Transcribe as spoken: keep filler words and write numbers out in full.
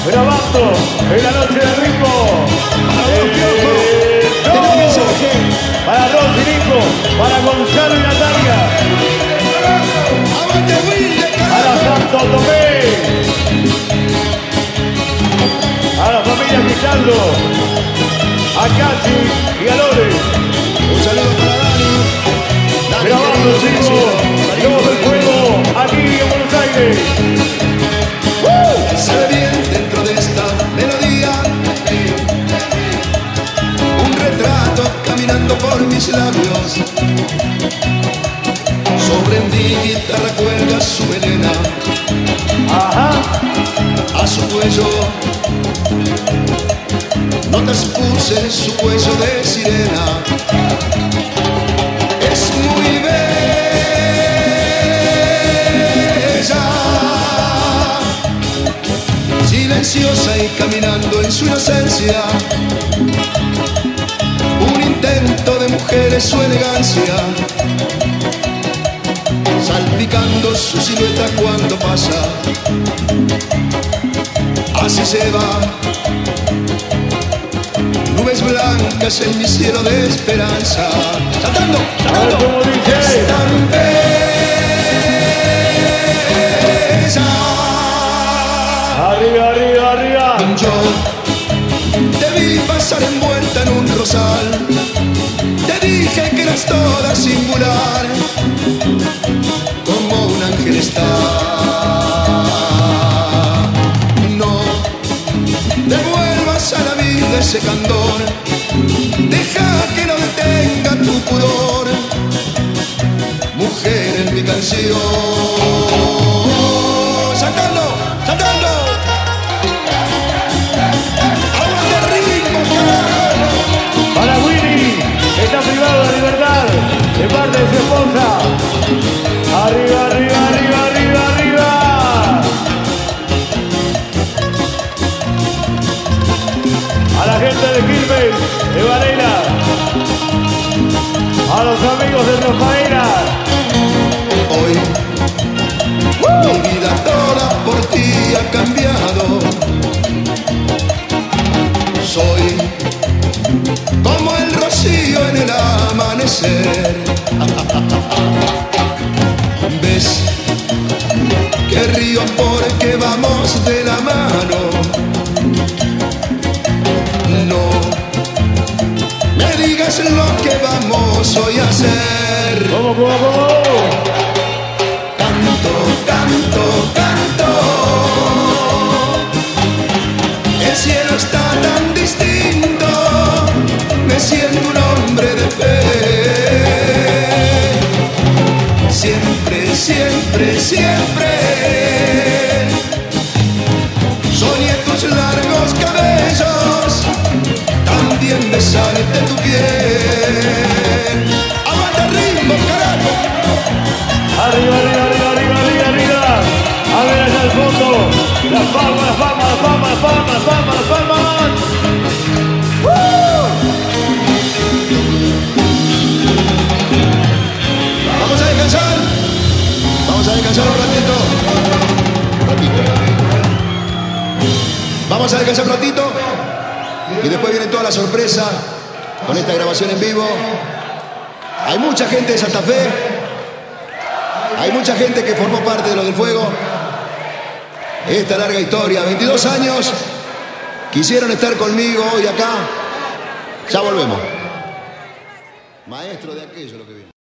grabando en la noche de ritmo. Eh, no. Para Rosy Nico, para Gonzalo y Natalia. Para Santo Tomé. A la familia Cristaldo. A Cachi y a Lore. Un saludo para Dani. Dani grabando en vivo. Dios del fuego. Aquí en Buenos Aires. Se ve bien dentro de esta melodía un retrato caminando por mis labios. Sobre mi guitarra cuelga su melena. Ajá. A su cuello notas puse su cuello de sirena. Es muy bella, silenciosa y caminando en su inocencia. Un intento de mujer es su elegancia, salpicando su silueta cuando pasa. Así se va, nubes blancas en mi cielo de esperanza. Saltando, saltando, es tan bella. Arriba, arriba, arriba. Yo te vi pasar envuelta en un rosal. Te dije que eras toda singular, como un ángel está. No devuelvas a la vida ese candor. Deja que no detenga tu pudor, mujer en mi canción. Saltando, saltando. Para Willy, que está privado de libertad de parte de su esposa. Arriba, arriba, arriba, arriba, arriba. A la gente de Quilmes, de Varela. A los amigos de Rafaela. Hoy mi vida toda por ti ha cambiado. Soy como el rocío en el amanecer. ¿Ves que río porque vamos de la mano? No me digas lo que vamos hoy a hacer. ¿Cómo, cómo, cómo? Canto, canto, canto. El cielo está tan distinto. Me siento un hombre de fe. Siempre, siempre, siempre soñé tus largos cabellos, también besarte tu piel. ¡Aguanta el ritmo, carajo! Arriba, arriba, arriba, arriba, arriba, arriba. A ver allá al fondo. Las palmas, las palmas, las palmas, las palmas, las palmas, las palmas. ¡Uh! Vamos a descansar. Vamos a descansar un ratito. Un ratito. Vamos a descansar un ratito. Y después viene toda la sorpresa con esta grabación en vivo. Hay mucha gente de Santa Fe. Hay mucha gente que formó parte de lo del fuego. Esta larga historia, veintidós años, quisieron estar conmigo hoy acá. Ya volvemos. Maestro de aquello lo que viene.